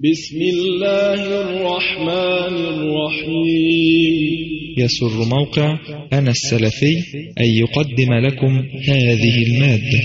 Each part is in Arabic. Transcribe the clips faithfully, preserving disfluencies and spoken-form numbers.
بسم الله الرحمن الرحيم. يسر موقع أنا السلفي أن يقدم لكم هذه المادة.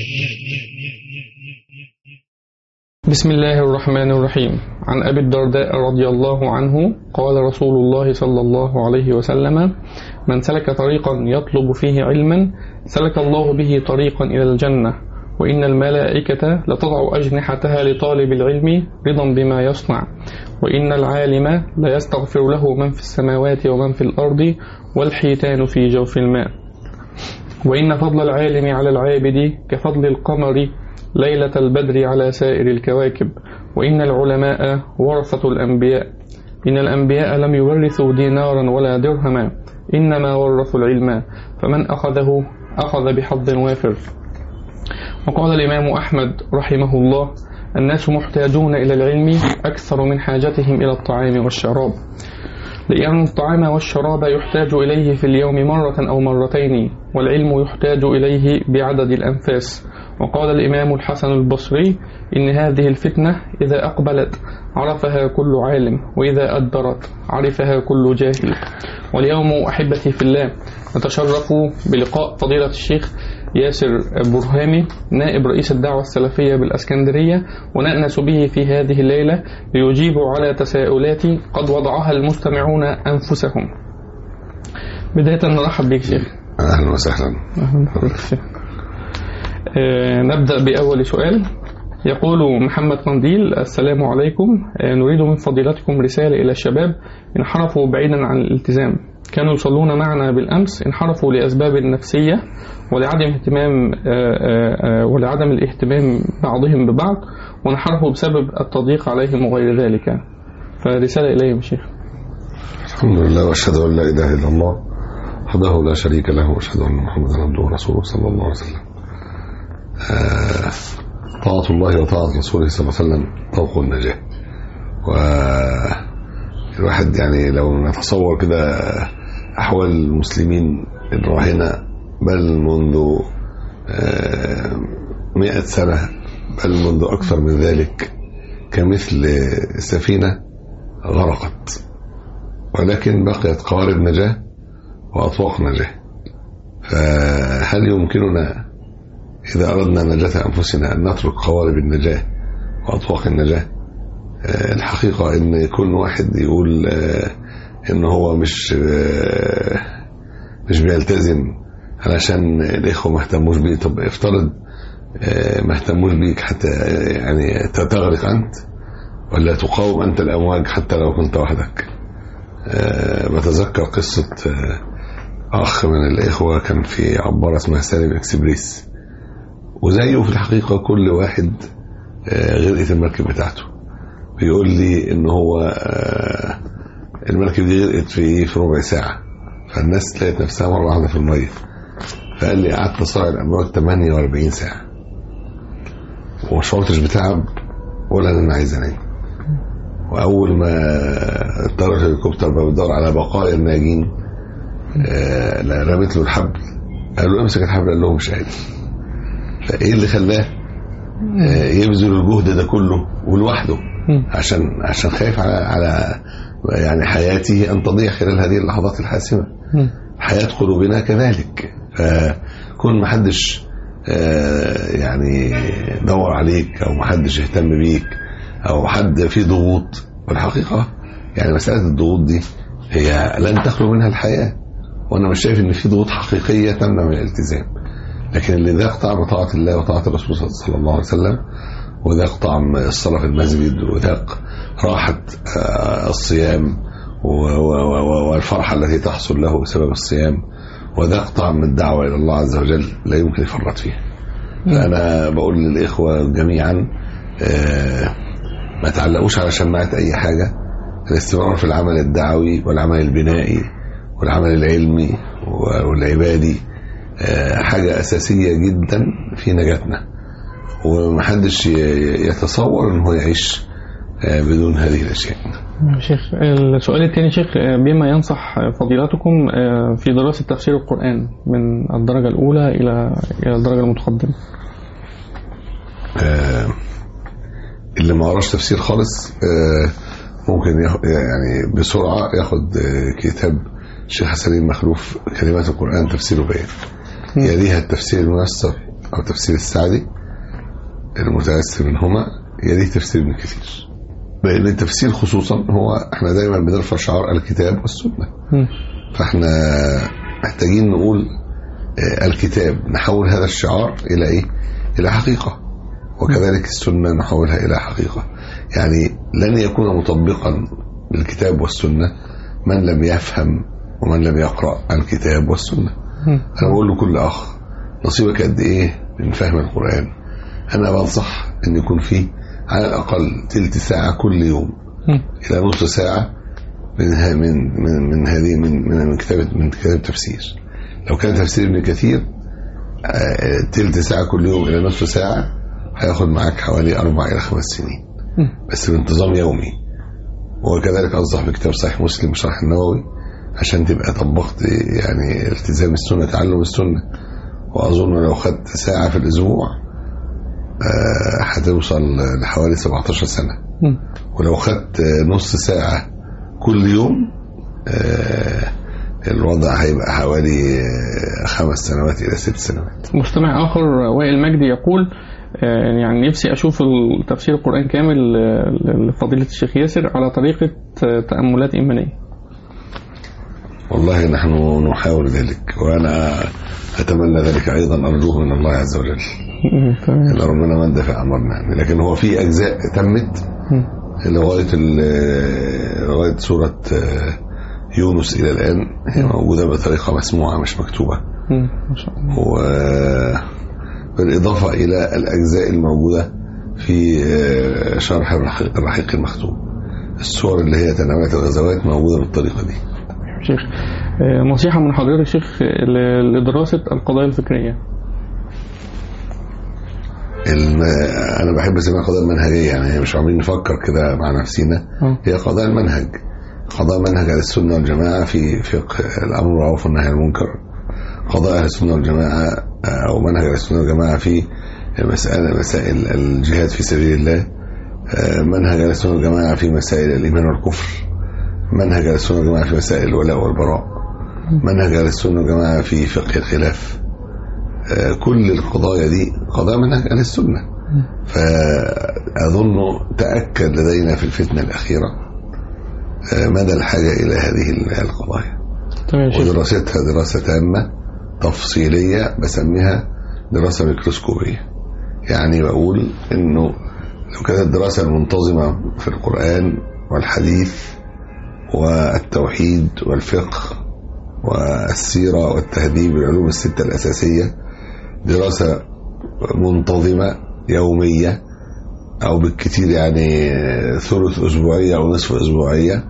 بسم الله الرحمن الرحيم. عن أبي الدرداء رضي الله عنه قال رسول الله صلى الله عليه وسلم: من سلك طريقا يطلب فيه علما سلك الله به طريقا إلى الجنة، وإن الملائكة لتضع أجنحتها لطالب العلم رضا بما يصنع، وإن العالم لا يستغفر له من في السماوات ومن في الأرض والحيتان في جوف الماء، وإن فضل العالم على العابد كفضل القمر ليلة البدر على سائر الكواكب، وإن العلماء ورثة الأنبياء، إن الأنبياء لم يورثوا دينارا ولا درهما، إنما ورثوا العلم، فمن أخذه أخذ بحظ وافر. وقال الإمام أحمد رحمه الله: الناس محتاجون إلى العلم أكثر من حاجتهم إلى الطعام والشراب، لأن الطعام والشراب يحتاج إليه في اليوم مرة أو مرتين، والعلم يحتاج إليه بعدد الأنفاس. وقال الإمام الحسن البصري: إن هذه الفتنة إذا أقبلت عرفها كل عالم، وإذا أدبرت عرفها كل جاهل. واليوم أحبتي في الله نتشرف بلقاء فضيلة الشيخ ياسر برهامي نائب رئيس الدعوة السلفية بالأسكندرية، ونأنس به في هذه الليلة ليجيب على تساؤلات قد وضعها المستمعون أنفسهم. بداية نرحب بك شيخ. أهلا وسهلا. أهلا بك شيخ. آه نبدأ بأول سؤال. يقول محمد قنديل: السلام عليكم، آه نريد من فضيلتكم رسالة إلى الشباب انحرفوا بعيدا عن الالتزام، كانوا يصلون معنا بالأمس، انحرفوا لأسباب نفسية ولعدم اهتمام آآ آآ ولعدم الاهتمام بعضهم ببعض، وانحرفوا بسبب التضييق عليهم وغير ذلك، فرسالة إليهم يا شيخ. الحمد لله، وأشهد أن لا إله إلا الله وحده لا شريك له، وأشهد أن محمدا عبده ورسوله صلى الله عليه وسلم. طاعة الله وطاعة رسوله صلى الله عليه وسلم طوق النجاة. والواحد يعني لو نتصور كده أحوال المسلمين الراهنة بل منذ مئة سنة بل منذ أكثر من ذلك كمثل السفينة غرقت، ولكن بقيت قوارب نجاة وأطواق نجاة. فهل يمكننا إذا أردنا نجاة أنفسنا أن نترك قوارب النجاة وأطواق النجاة؟ الحقيقة إن كل واحد يقول إن هو مش مش بيلتزم علشان الإخوة ما اهتموش بيه. طب افترض ما اهتموش بيك حتى يعني تغرق أنت، ولا تقاوم أنت الأمواج حتى لو كنت وحدك؟ بتذكر قصة أخ من الإخوة كان في عبارة اسمها سالم إكسبريس، وزيه في الحقيقة كل واحد غرقت المركب بتاعته. بيقول لي إن هو المركب دي غرقت في في ربع ساعة، فالناس لقيت نفسها مرة واحدة في المية. فقال لي قعدت صاعد الأمواج ثمانية وأربعين ساعة وما شعرتش بتعب ولا أنا عايز أنام. وأول ما اضطر الهليكوبتر بقى بيدور على بقايا الناجين، رميت له الحبل، قال له امسك الحبل، قال له مش قادر. فإيه اللي خلاه يبذل الجهد ده كله ولوحده؟ عشان عشان خايف على على يعني حياته أن تضيع خلال هذه اللحظات الحاسمة. حياة قلوبنا كذلك. فكون محدش يعني دور عليك أو محدش اهتم بيك أو حد فيه ضغوط، والحقيقة يعني مسألة الضغوط دي هي لن تخلو منها الحياة، وأنا مش شايف إن في ضغوط حقيقية تمنع من الالتزام. لكن اللي ذاق طعم طاعة الله وطاعة الرسول صلى الله عليه وسلم، وذاق طعم الصلاة في المسجد، وذاق راحة الصيام والفرحة التي تحصل له بسبب الصيام، وذاق طعم الدعوة إلى الله عز وجل، لا يمكن يفرط فيها. فأنا بقول للإخوة جميعا ما تعلقوش على شماعة أي حاجة. الاستمرار في العمل الدعوي والعمل البنائي والعمل العلمي والعبادي حاجة أساسية جدا في نجاتنا، ومحدش يتصور أنه يعيش بدون هذه الأشياء. شيخ، السؤال الثاني شيخ: بما ينصح فضيلتكم في دراسة تفسير القرآن من الدرجة الأولى إلى الدرجة المتقدمة؟ اللي ما قراش تفسير خالص ممكن يعني بسرعة ياخد كتاب الشيخ حسنين مخلوف كلمات القرآن تفسير وبيان، يليها التفسير الميسر أو تفسير السعدي المتيسر منهما، يليه تفسير ابن كثير. لأن التفسير خصوصا هو احنا دايما بنرفع شعار الكتاب والسنة، فاحنا محتاجين نقول الكتاب نحول هذا الشعار إلى إيه؟ إلى حقيقة، وكذلك السنة نحولها إلى حقيقة. يعني لن يكون مطبقا للكتاب والسنة من لم يفهم ومن لم يقرأ الكتاب والسنة. أنا بقول لكل أخ نصيبك قد إيه من فهم القرآن؟ أنا بنصح أن يكون فيه على الأقل تلت ساعة كل يوم إلى نص ساعة من من من, من هذه من من من كتابة من كتاب تفسير. لو كان تفسير ابن كثير تلت ساعة كل يوم إلى نصف ساعة هياخد معاك حوالي أربع إلى خمس سنين بس بانتظام يومي. وكذلك أنصح بكتاب صحيح مسلم شرح النووي عشان تبقى طبقت يعني التزام السنة تعلم السنة. وأظن لو خدت ساعة في الأسبوع هتوصل لحوالي سبعتاشر سنة، ولو خدت نص ساعة كل يوم الوضع هيبقى حوالي خمس سنوات إلى ست سنوات. مستمع آخر وائل مجدي يقول يعني نفسي أشوف تفسير القرآن كامل لفضيلة الشيخ ياسر على طريقة تأملات إيمانية. والله نحن نحاول ذلك، وأنا أتمنى ذلك أيضا، أرجوه من الله عز وجل إلا ربنا من دفع أمرنا. لكن هو في أجزاء تمت لغاية لغاية سورة يونس إلى الآن هي موجودة بطريقة مسموعة مش مكتوبة، وبالإضافة إلى الأجزاء الموجودة في شرح الرحيق المختوم. السور اللي هي تناولت الغزوات موجودة بالطريقة دي. شيخ نصيحة من حضرتك شيخ لدراسة القضايا الفكرية. أنا بحب اسمها قضايا المنهجية، يعني مش عاملين نفكر كده مع نفسنا، هي قضايا المنهج، قضايا منهج أهل السنة والجماعة في فقه الأمر بالمعروف والنهي عن المنكر، قضايا أهل السنة والجماعة أو منهج أهل السنة والجماعة في مسألة مسائل الجهاد في سبيل الله، منهج أهل السنة والجماعة في مسائل الإيمان والكفر، منهج أهل السنة والجماعة في مسائل الولاء والبراء، منهج أهل السنة والجماعة في فقه الخلاف. كل القضايا دي قضايا منهج أهل السنة. فأظن تأكد لدينا في الفتنة الأخيرة مدى الحاجة إلى هذه القضايا، ودراستها دراسة تامة تفصيلية بسميها دراسة ميكروسكوبية. يعني بقول إنه لو كانت الدراسة المنتظمة في القرآن والحديث والتوحيد والفقه والسيرة والتهذيب العلوم الستة الأساسية دراسة منتظمة يومية أو بالكثير يعني ثلث أسبوعية أو نصف أسبوعية،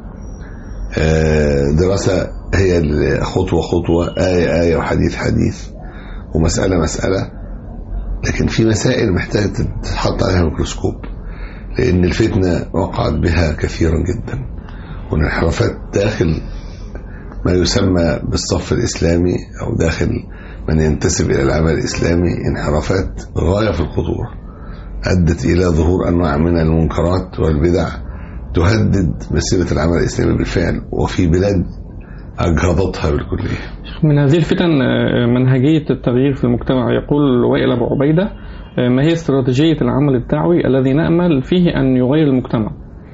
دراسة هي خطوة خطوة، آية آية وحديث حديث ومسألة مسألة. لكن في مسائل محتاجة تتحط عليها ميكروسكوب، لأن الفتنة وقعت بها كثيرا جدا، والانحرافات داخل ما يسمى بالصف الإسلامي أو داخل من ينتسب إلى العمل الإسلامي انحرافات غاية في الخطورة، أدت إلى ظهور أنواع من المنكرات والبدع تهدد مسيرة العمل الإسلامي بالفعل، وفي بلاد أجهضتها بالكلية. من هذه الفتن منهجية التغيير في المجتمع. يقول وائل أبو عبيدة ما هي استراتيجية العمل الدعوي الذي نأمل فيه أن يغير المجتمع؟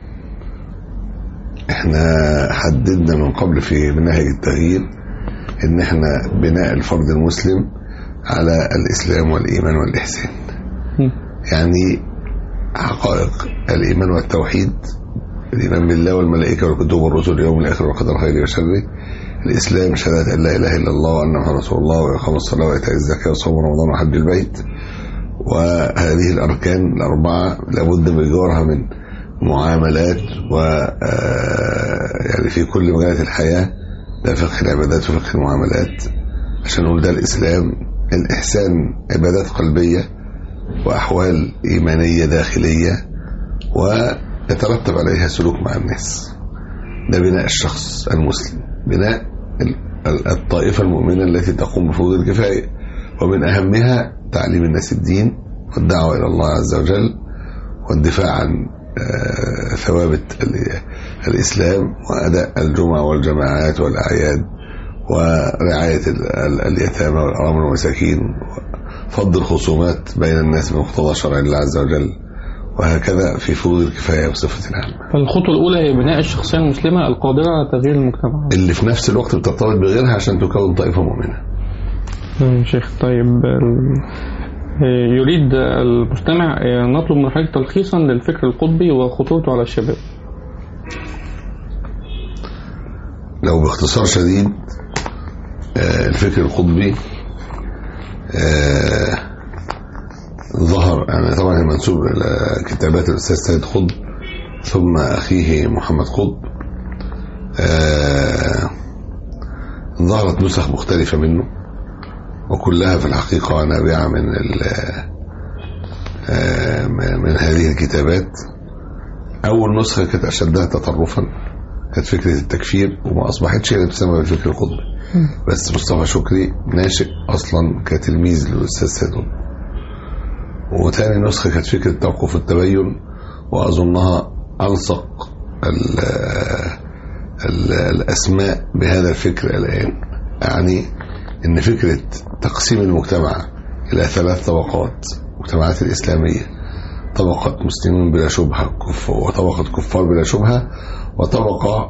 احنا حددنا من قبل في منهج التغيير ان احنا بناء الفرد المسلم على الإسلام والإيمان والإحسان. م. يعني حقائق الإيمان والتوحيد، الإيمان بالله والملائكة والكتب والرسل واليوم الآخر والقدر خيره وشره. الإسلام شهادة أن لا إله إلا الله وأن محمد رسول الله وإقام الصلاة وإيتاء الزكاة وصوم رمضان وحج البيت. وهذه الأركان الأربعة لابد من جوارها من معاملات و يعني في كل مجالات الحياة، ده فقه العبادات وفقه المعاملات. عشان نقول ده الإسلام. الإحسان عبادات قلبية وأحوال إيمانية داخلية ويترتب عليها سلوك مع الناس. ده بناء الشخص المسلم، بناء الطائفة المؤمنة التي تقوم بفروض الكفاية، ومن أهمها تعليم الناس الدين والدعوة إلى الله عز وجل والدفاع عن ثوابت الإسلام وأداء الجمعة والجماعات والأعياد ورعاية اليتامى والأرامل والمساكين فض الخصومات بين الناس بمقتضى شرع الله عز وجل، وهكذا في فروض الكفاية بصفة عامة. فالخطوة الأولى هي بناء الشخصية المسلمة القادرة على تغيير المجتمع اللي في نفس الوقت بترتبط بغيرها عشان تكون طائفة مؤمنة. شيخ طيب، يريد المستمع نطلب من حضرتك تلخيصا للفكر القطبي وخطورته على الشباب. لو باختصار شديد، الفكر القطبي ظهر يعني طبعا منسوب إلى كتابات الأستاذ سيد قطب ثم أخيه محمد قطب. ظهرت نسخ مختلفة منه وكلها في الحقيقة نابعة من من هذه الكتابات. أول نسخة كانت أشدها تطرفا، كانت فكرة التكفير، وما أصبحتش هي تسمى بالفكر القطبي، بس مصطفى شكري ناشئ أصلا كتلميذ للأستاذ سيد قطب. وتاني نسخة كانت فكرة توقف التبين، وأظنها ألصق ال ال الأسماء بهذا الفكر الآن، يعني إن فكرة تقسيم المجتمع إلى ثلاث طبقات: المجتمعات الإسلامية، طبقة مسلمين بلا شبهة وطبقة كفار بلا شبهة، وطبقة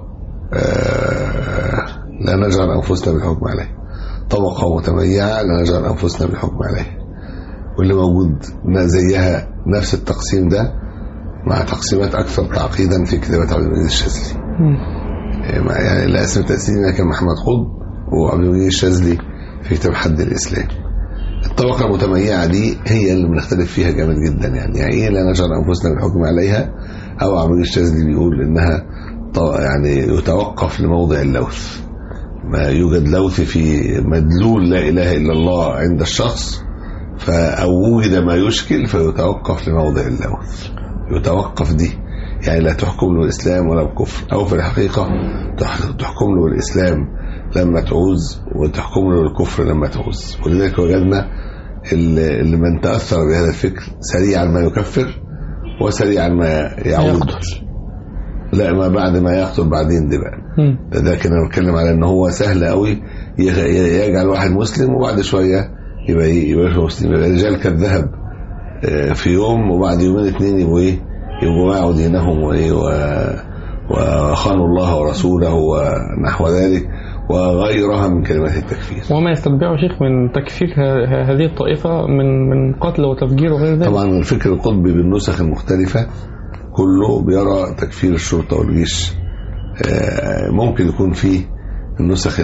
لا نجعل أنفسنا بالحكم عليه، طبقة متميعة لا نجعل أنفسنا بالحكم عليه. واللي موجود زيها نفس التقسيم ده مع تقسيمات أكثر تعقيدا في كتابات عبد المجيد الشاذلي. يعني اللي أسم تأسيسنا كان محمد قطب وعبد المجيد الشاذلي في كتاب حد الإسلام. الطبقة المتميعة دي هي اللي بنختلف فيها جامد جدا، يعني يعني إيه لا نجعل أنفسنا بالحكم عليها؟ أو عبد المجيد الشاذلي بيقول إنها يعني يتوقف لموضع اللوث، ما يوجد لوث في مدلول لا إله إلا الله عند الشخص، أو وجد ما يشكل فيتوقف لموضع اللوث. يتوقف دي يعني لا تحكم له الإسلام ولا الكفر، أو في الحقيقة تحكم له الإسلام لما تعوز وتحكم له الكفر لما تعوز. ولذلك وجدنا اللي من تأثر بهذا الفكر سريعا ما يكفر وسريعا ما يعود، لا ما بعد ما يقتل بعدين دي بقى. ده, ده كنا بنتكلم على ان هو سهل قوي يجعل واحد مسلم وبعد شويه يبقى يبقى مسلم، يبقى رجال كالذهب في يوم وبعد يومين اثنين يبقوا ايه يبقوا باعوا دينهم وايه وخانوا الله ورسوله ونحو ذلك وغيرها من كلمات التكفير. وما يستتبعه شيخ من تكفير هذه الطائفه من من قتل وتفجير وغير ذلك. طبعا الفكر القطبي بالنسخ المختلفه كله بيرى تكفير الشرطه والجيش. ممكن يكون فيه النسخ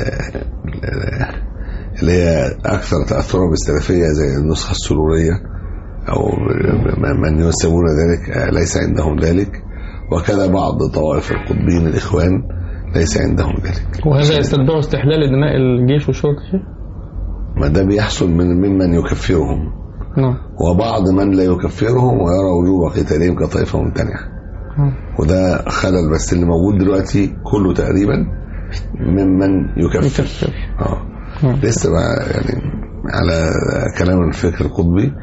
اللي هي أكثر تأثرا بالسلفية زي النسخة السرورية أو من يسمون ذلك ليس عندهم ذلك، وكذا بعض طوائف القطبيين الإخوان ليس عندهم ذلك. وهذا يستتبع استحلال دماء الجيش والشرطة؟ ما ده بيحصل من ممن يكفرهم. نعم. وبعض من لا يكفرهم ويرى وجوب قتالهم كطائفة ممتنعة. وده خلل، بس اللي موجود دلوقتي كله تقريبا ممن يكفر, يكفر. آه. لسه بقى يعني على كلام الفكر القطبي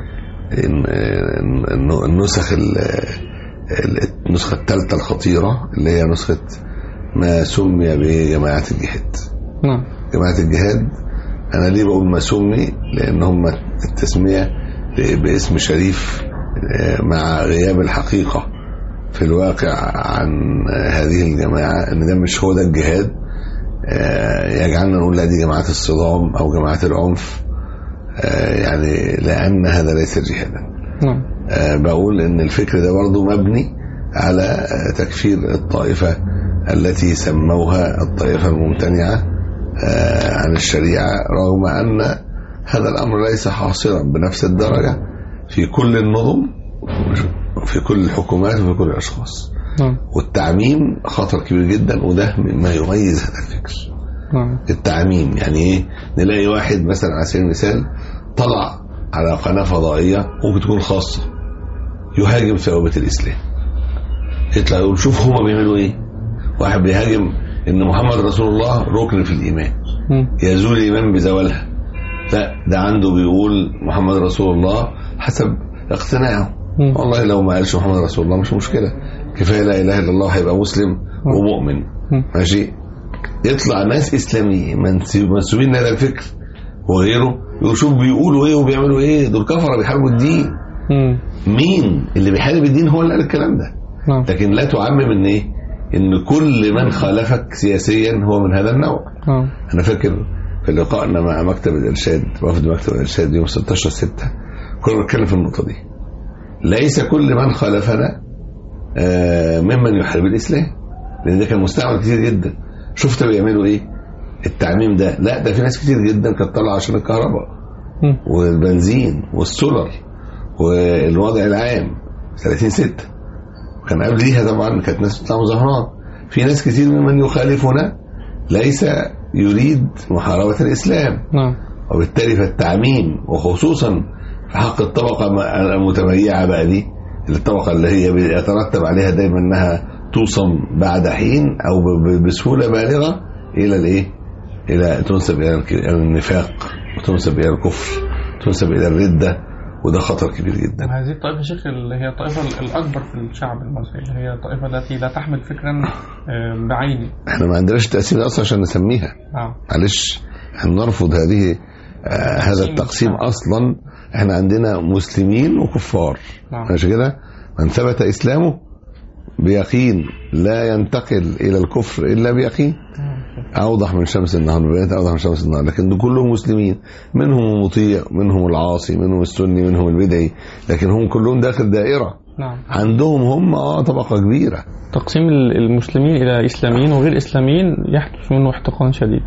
النسخ النسخة الثالثة الخطيرة اللي هي نسخة ما سمي بجماعة الجهاد. نعم. جماعة الجهاد أنا ليه بقول ما سمي؟ لأن هم التسمية باسم شريف مع غياب الحقيقة في الواقع عن هذه الجماعة، ان ده مش هو ده الجهاد يجعلنا نقول لا دي جماعات الصدام او جماعات العنف، يعني لان هذا ليس جهادا. نعم. بقول ان الفكر ده برضو مبني على تكفير الطائفة التي سموها الطائفة الممتنعة عن الشريعة، رغم ان هذا الامر ليس حاصلا بنفس الدرجة في كل النظم في كل الحكومات وفي كل الأشخاص. نعم. والتعميم خطر كبير جدا، وده مما يميز هذا الفكر. نعم. التعميم يعني ايه؟ نلاقي واحد مثلا على سبيل المثال طلع على قناة فضائية ممكن تكون خاصة يهاجم ثوابت الإسلام، يطلع يقول شوف هما بيعملوا ايه. واحد بيهاجم ان محمد رسول الله ركن في الإيمان، يزول الإيمان بزوالها. لا، ده عنده بيقول محمد رسول الله حسب اقتناعه. والله لو ما قالش محمد رسول الله مش مشكلة، كفاية لا إله إلا الله هيبقى مسلم ومؤمن. ماشي. يطلع ناس إسلاميين منسوبين لهذا الفكر وغيره يشوف بيقولوا إيه وبيعملوا إيه، دول كفرة بيحاربوا الدين. مين اللي بيحارب الدين؟ هو اللي قال الكلام ده. لكن لا تعمم إن إيه، إن كل من خالفك سياسيا هو من هذا النوع. أنا فاكر في لقائنا مع مكتب الإرشاد، وفد مكتب الإرشاد يوم ستاشر ستة كنا بنتكلم في النقطة دي. ليس كل من خالفنا ممن يحارب الإسلام، لأن ده كان مستعمل كتير جدا. شفت بيعملوا إيه التعميم ده؟ لا، ده في ناس كتير جدا كانت طالعة عشان الكهرباء والبنزين والسولر والوضع العام ثلاثين ستة، وكان قبليها طبعا كانت ناس بتطلع مظاهرات. في ناس كتير ممن يخالفنا ليس يريد محاربة الإسلام، وبالتالي فالتعميم وخصوصا في حق الطبقة المتميعة بقى دي، الطبقة اللي هي يترتب عليها دايما انها توصم بعد حين او بسهولة بالغة الى الايه، الى تنسب الى النفاق وتنسب الى الكفر وتنسب الى الردة، وده خطر كبير جدا. هذه الطائفة شيخ اللي هي الطائفة الأكبر في الشعب المصري، هي الطائفة التي لا تحمل فكرا بعينه. احنا ما عندناش تقسيم اصلا عشان نسميها. معلش احنا نرفض هذه آه هذا التقسيم اصلا. احنا عندنا مسلمين وكفار، مش كده؟ من ثبت اسلامه بيقين لا ينتقل الى الكفر الا بيقين، اوضح من شمس النهار، بيت اوضح من شمس النهار. لكن دول كلهم مسلمين، منهم المطيع منهم العاصي منهم السني منهم البدعي، لكن هم كلهم داخل دائرة. نعم. عندهم هم اه طبقة كبيرة. تقسيم المسلمين الى اسلاميين وغير اسلاميين يحدث منه احتقان شديد.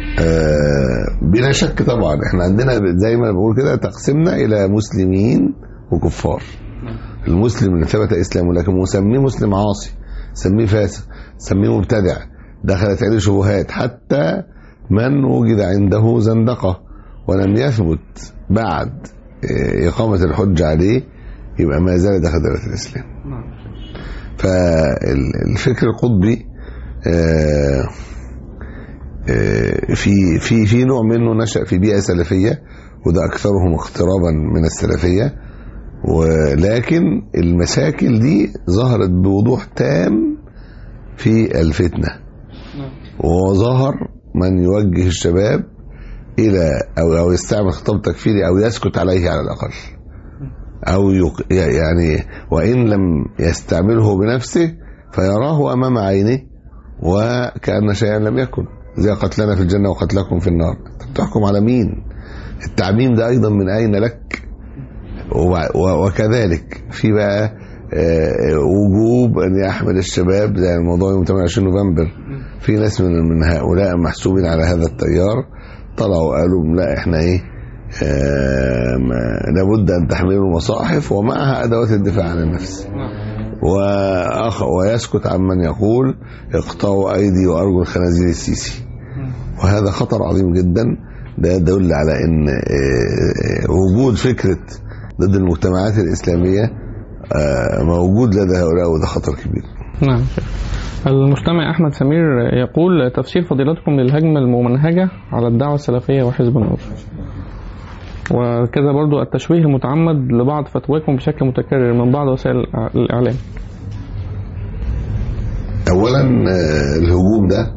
آه بلا شك طبعا. احنا عندنا زي ما بقول كده تقسمنا الى مسلمين وكفار. المسلم اللي ثبت اسلامه لكن مسميه مسلم عاصي، سميه فاسق، سميه مبتدع، دخلت عليه شبهات، حتى من وجد عنده زندقة ولم يثبت بعد إقامة الحج عليه يبقى ما زال داخل دائرة الإسلام. فالفكر القطبي آه في في في نوع منه نشأ في بيئة سلفية، وده أكثرهم اقترابا من السلفية، ولكن المشاكل دي ظهرت بوضوح تام في الفتنة، وظهر من يوجه الشباب إلى أو أو يستعمل خطاب تكفيري أو يسكت عليه على الأقل، أو يعني وإن لم يستعمله بنفسه فيراه أمام عينه وكأن شيئا لم يكن، زي قتلنا في الجنة وقتلكم في النار. تحكم على مين؟ التعميم ده أيضا من أين لك؟ وكذلك في بقى وجوب أن يحمل الشباب زي الموضوع يوم ثمانية وعشرين نوفمبر. في ناس من من هؤلاء محسوبين على هذا التيار طلعوا وقالوا لا احنا ايه لابد أن تحملوا المصاحف ومعها أدوات الدفاع عن النفس، وأخ ويسكت عمن يقول اقطعوا أيدي وأرجل الخنازير السيسي. وهذا خطر عظيم جدا. ده يدل على أن وجود فكرة ضد المجتمعات الإسلامية موجود لدى هؤلاء، وده خطر كبير. نعم. المستمع أحمد سمير يقول تفسير فضيلتكم للهجمة الممنهجة على الدعوة السلفية وحزب النور، وكذا برضو التشويه المتعمد لبعض فتواكم بشكل متكرر من بعض وسائل الإعلام. أولا الهجوم ده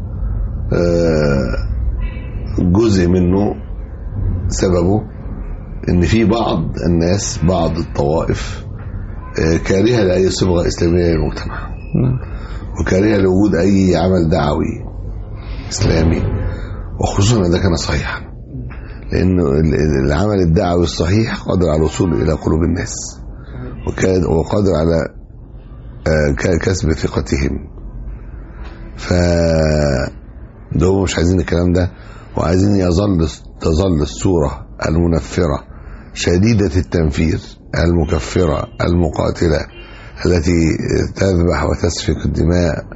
جزء منه سببه ان في بعض الناس بعض الطوائف كارهة لأي صبغة إسلامية للمجتمع، وكارهة لوجود أي عمل دعوي إسلامي، وخصوصا إذا كان صحيحا، لأن العمل الدعوي الصحيح قادر على الوصول إلى قلوب الناس وقادر على كسب ثقتهم. فدول مش عايزين الكلام ده، وعايزين يظل تظل الصورة المنفرة شديدة التنفير المكفرة المقاتلة التي تذبح وتسفك الدماء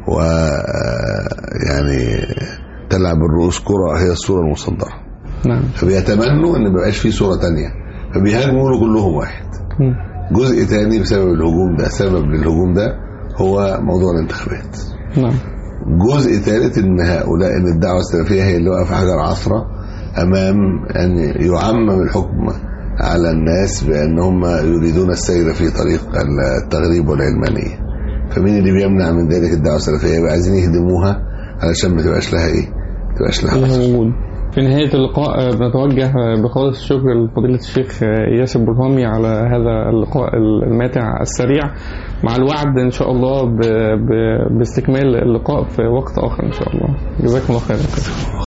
ويعني تلعب الرؤوس كرة، هي الصورة المصدرة. نعم. فبيتمنوا ان ما يبقاش في صورة تانية، فبيهاجموا كلهم واحد. م. جزء تاني بسبب الهجوم ده، سبب للهجوم ده هو موضوع الانتخابات. نعم. جزء ثالث ان هؤلاء ان الدعوة السلفية هي اللي واقفة حجر عثرة امام ان يعمم الحكم على الناس بأن هم يريدون السير في طريق التغريب والعلمانية. فمين اللي بيمنع من ذلك الدعوة السلفية؟ يبقى عايزين يهدموها علشان ما تبقاش لها ايه ما تبقاش لها موجود. في نهاية اللقاء بنتوجه بخالص الشكر لفضيلة الشيخ ياسر برهامي على هذا اللقاء الماتع السريع، مع الوعد إن شاء الله باستكمال اللقاء في وقت آخر إن شاء الله. جزاكم الله خير.